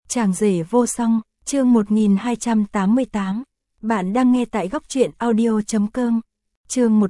Chàng rể vô song, chương 1288. Bạn đang nghe tại góc truyện audio.com. Chương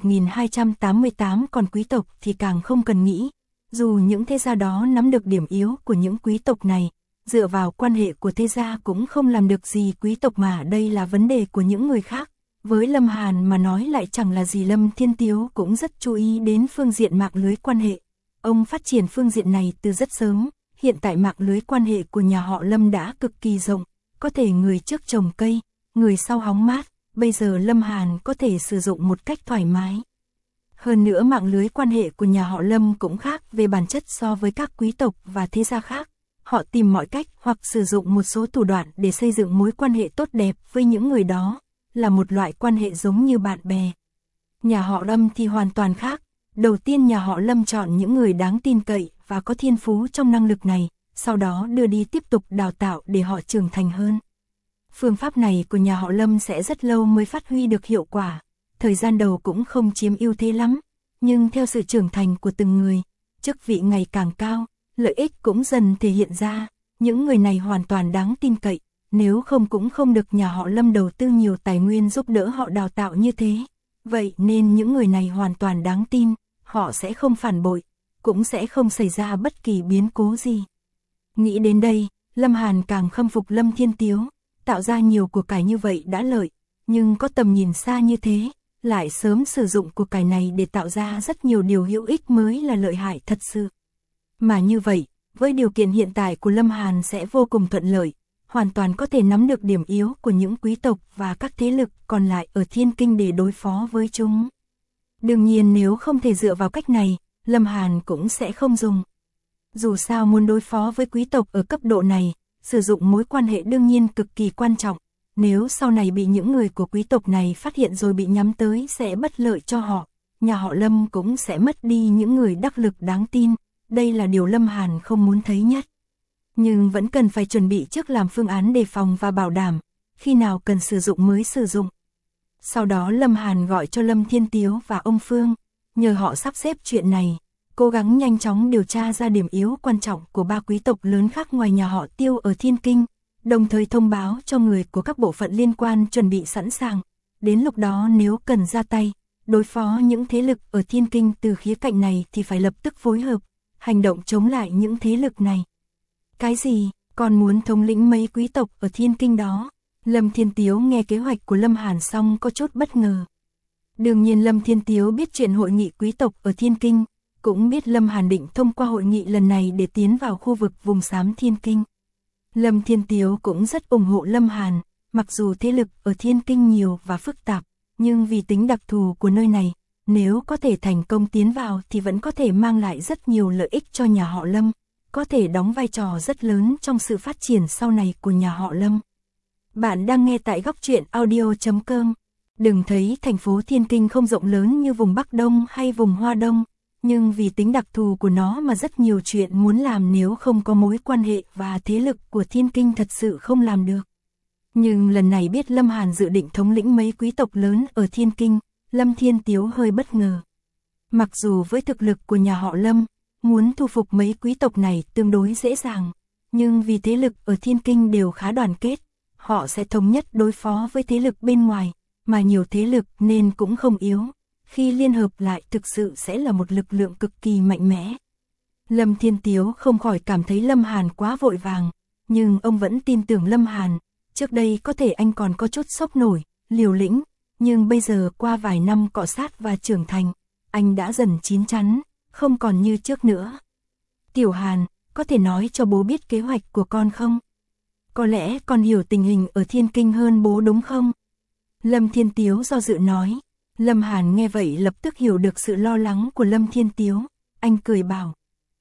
1288. Còn quý tộc thì càng không cần nghĩ. Dù những thế gia đó nắm được điểm yếu của những quý tộc này, dựa vào quan hệ của thế gia cũng không làm được gì quý tộc, mà đây là vấn đề của những người khác. Với Lâm Hàn mà nói lại chẳng là gì. Lâm Thiên Tiếu cũng rất chú ý đến phương diện mạng lưới quan hệ. Ông phát triển phương diện này từ rất sớm. Hiện tại mạng lưới quan hệ của nhà họ Lâm đã cực kỳ rộng, có thể người trước trồng cây, người sau hóng mát, bây giờ Lâm Hàn có thể sử dụng một cách thoải mái. Hơn nữa mạng lưới quan hệ của nhà họ Lâm cũng khác về bản chất so với các quý tộc và thế gia khác. Họ tìm mọi cách hoặc sử dụng một số thủ đoạn để xây dựng mối quan hệ tốt đẹp với những người đó, là một loại quan hệ giống như bạn bè. Nhà họ Lâm thì hoàn toàn khác. Đầu tiên nhà họ Lâm chọn những người đáng tin cậy và có thiên phú trong năng lực này, sau đó đưa đi tiếp tục đào tạo để họ trưởng thành hơn. Phương pháp này của nhà họ Lâm sẽ rất lâu mới phát huy được hiệu quả, thời gian đầu cũng không chiếm ưu thế lắm, nhưng theo sự trưởng thành của từng người, chức vị ngày càng cao, lợi ích cũng dần thể hiện ra, những người này hoàn toàn đáng tin cậy, nếu không cũng không được nhà họ Lâm đầu tư nhiều tài nguyên giúp đỡ họ đào tạo như thế. Vậy nên những người này hoàn toàn đáng tin, họ sẽ không phản bội, cũng sẽ không xảy ra bất kỳ biến cố gì. Nghĩ đến đây, Lâm Hàn càng khâm phục Lâm Thiên Tiếu, tạo ra nhiều của cải như vậy đã lợi, nhưng có tầm nhìn xa như thế, lại sớm sử dụng của cải này để tạo ra rất nhiều điều hữu ích mới là lợi hại thật sự. Mà như vậy, với điều kiện hiện tại của Lâm Hàn sẽ vô cùng thuận lợi, hoàn toàn có thể nắm được điểm yếu của những quý tộc và các thế lực còn lại ở Thiên Kinh để đối phó với chúng. Đương nhiên nếu không thể dựa vào cách này, Lâm Hàn cũng sẽ không dùng. Dù sao muốn đối phó với quý tộc ở cấp độ này, sử dụng mối quan hệ đương nhiên cực kỳ quan trọng. Nếu sau này bị những người của quý tộc này phát hiện rồi bị nhắm tới sẽ bất lợi cho họ. Nhà họ Lâm cũng sẽ mất đi những người đắc lực đáng tin. Đây là điều Lâm Hàn không muốn thấy nhất. Nhưng vẫn cần phải chuẩn bị trước làm phương án đề phòng và bảo đảm, khi nào cần sử dụng mới sử dụng. Sau đó Lâm Hàn gọi cho Lâm Thiên Tiếu và ông Phương, nhờ họ sắp xếp chuyện này, cố gắng nhanh chóng điều tra ra điểm yếu quan trọng của ba quý tộc lớn khác ngoài nhà họ Tiêu ở Thiên Kinh, đồng thời thông báo cho người của các bộ phận liên quan chuẩn bị sẵn sàng. Đến lúc đó nếu cần ra tay, đối phó những thế lực ở Thiên Kinh từ khía cạnh này thì phải lập tức phối hợp, hành động chống lại những thế lực này. Cái gì, còn muốn thống lĩnh mấy quý tộc ở Thiên Kinh đó? Lâm Thiên Tiếu nghe kế hoạch của Lâm Hàn xong có chút bất ngờ. Đương nhiên Lâm Thiên Tiếu biết chuyện hội nghị quý tộc ở Thiên Kinh, cũng biết Lâm Hàn định thông qua hội nghị lần này để tiến vào khu vực vùng xám Thiên Kinh. Lâm Thiên Tiếu cũng rất ủng hộ Lâm Hàn, mặc dù thế lực ở Thiên Kinh nhiều và phức tạp, nhưng vì tính đặc thù của nơi này, nếu có thể thành công tiến vào thì vẫn có thể mang lại rất nhiều lợi ích cho nhà họ Lâm, có thể đóng vai trò rất lớn trong sự phát triển sau này của nhà họ Lâm. Bạn đang nghe tại góc truyện audio.com. Đừng thấy thành phố Thiên Kinh không rộng lớn như vùng Bắc Đông hay vùng Hoa Đông, nhưng vì tính đặc thù của nó mà rất nhiều chuyện muốn làm nếu không có mối quan hệ và thế lực của Thiên Kinh thật sự không làm được. Nhưng lần này biết Lâm Hàn dự định thống lĩnh mấy quý tộc lớn ở Thiên Kinh, Lâm Thiên Tiếu hơi bất ngờ. Mặc dù với thực lực của nhà họ Lâm, muốn thu phục mấy quý tộc này tương đối dễ dàng, nhưng vì thế lực ở Thiên Kinh đều khá đoàn kết, họ sẽ thống nhất đối phó với thế lực bên ngoài, mà nhiều thế lực nên cũng không yếu. Khi liên hợp lại thực sự sẽ là một lực lượng cực kỳ mạnh mẽ. Lâm Thiên Tiếu không khỏi cảm thấy Lâm Hàn quá vội vàng, nhưng ông vẫn tin tưởng Lâm Hàn. Trước đây có thể anh còn có chút sốc nổi, liều lĩnh, nhưng bây giờ qua vài năm cọ sát và trưởng thành, anh đã dần chín chắn, không còn như trước nữa. Tiểu Hàn, có thể nói cho bố biết kế hoạch của con không? Có lẽ con hiểu tình hình ở Thiên Kinh hơn bố đúng không? Lâm Thiên Tiếu do dự nói. Lâm Hàn nghe vậy lập tức hiểu được sự lo lắng của Lâm Thiên Tiếu, anh cười bảo.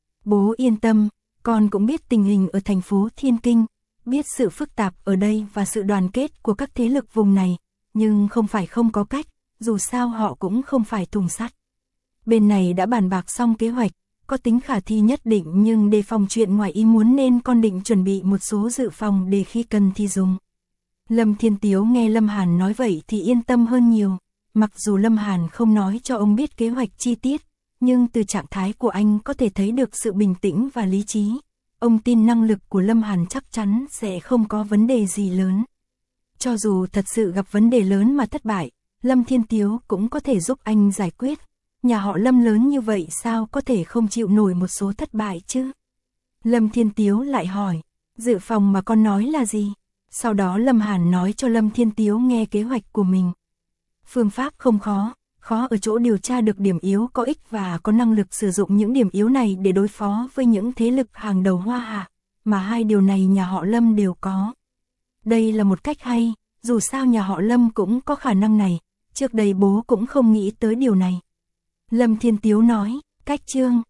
Bố yên tâm, con cũng biết tình hình ở thành phố Thiên Kinh, biết sự phức tạp ở đây và sự đoàn kết của các thế lực vùng này, nhưng không phải không có cách, dù sao họ cũng không phải thùng sắt. Bên này đã bàn bạc xong kế hoạch, có tính khả thi nhất định nhưng đề phòng chuyện ngoài ý muốn nên con định chuẩn bị một số dự phòng để khi cần thì dùng. Lâm Thiên Tiếu nghe Lâm Hàn nói vậy thì yên tâm hơn nhiều. Mặc dù Lâm Hàn không nói cho ông biết kế hoạch chi tiết, nhưng từ trạng thái của anh có thể thấy được sự bình tĩnh và lý trí. ông tin năng lực của Lâm Hàn chắc chắn sẽ không có vấn đề gì lớn. Cho dù thật sự gặp vấn đề lớn mà thất bại, Lâm Thiên Tiếu cũng có thể giúp anh giải quyết. Nhà họ Lâm lớn như vậy sao có thể không chịu nổi một số thất bại chứ? Lâm Thiên Tiếu lại hỏi, dự phòng mà con nói là gì? Sau đó Lâm Hàn nói cho Lâm Thiên Tiếu nghe kế hoạch của mình. Phương pháp không khó, khó ở chỗ điều tra được điểm yếu có ích và có năng lực sử dụng những điểm yếu này để đối phó với những thế lực hàng đầu Hoa Hạ, mà hai điều này nhà họ Lâm đều có. Đây là một cách hay, dù sao nhà họ Lâm cũng có khả năng này, trước đây bố cũng không nghĩ tới điều này. Lâm Thiên Tiếu nói, cách chương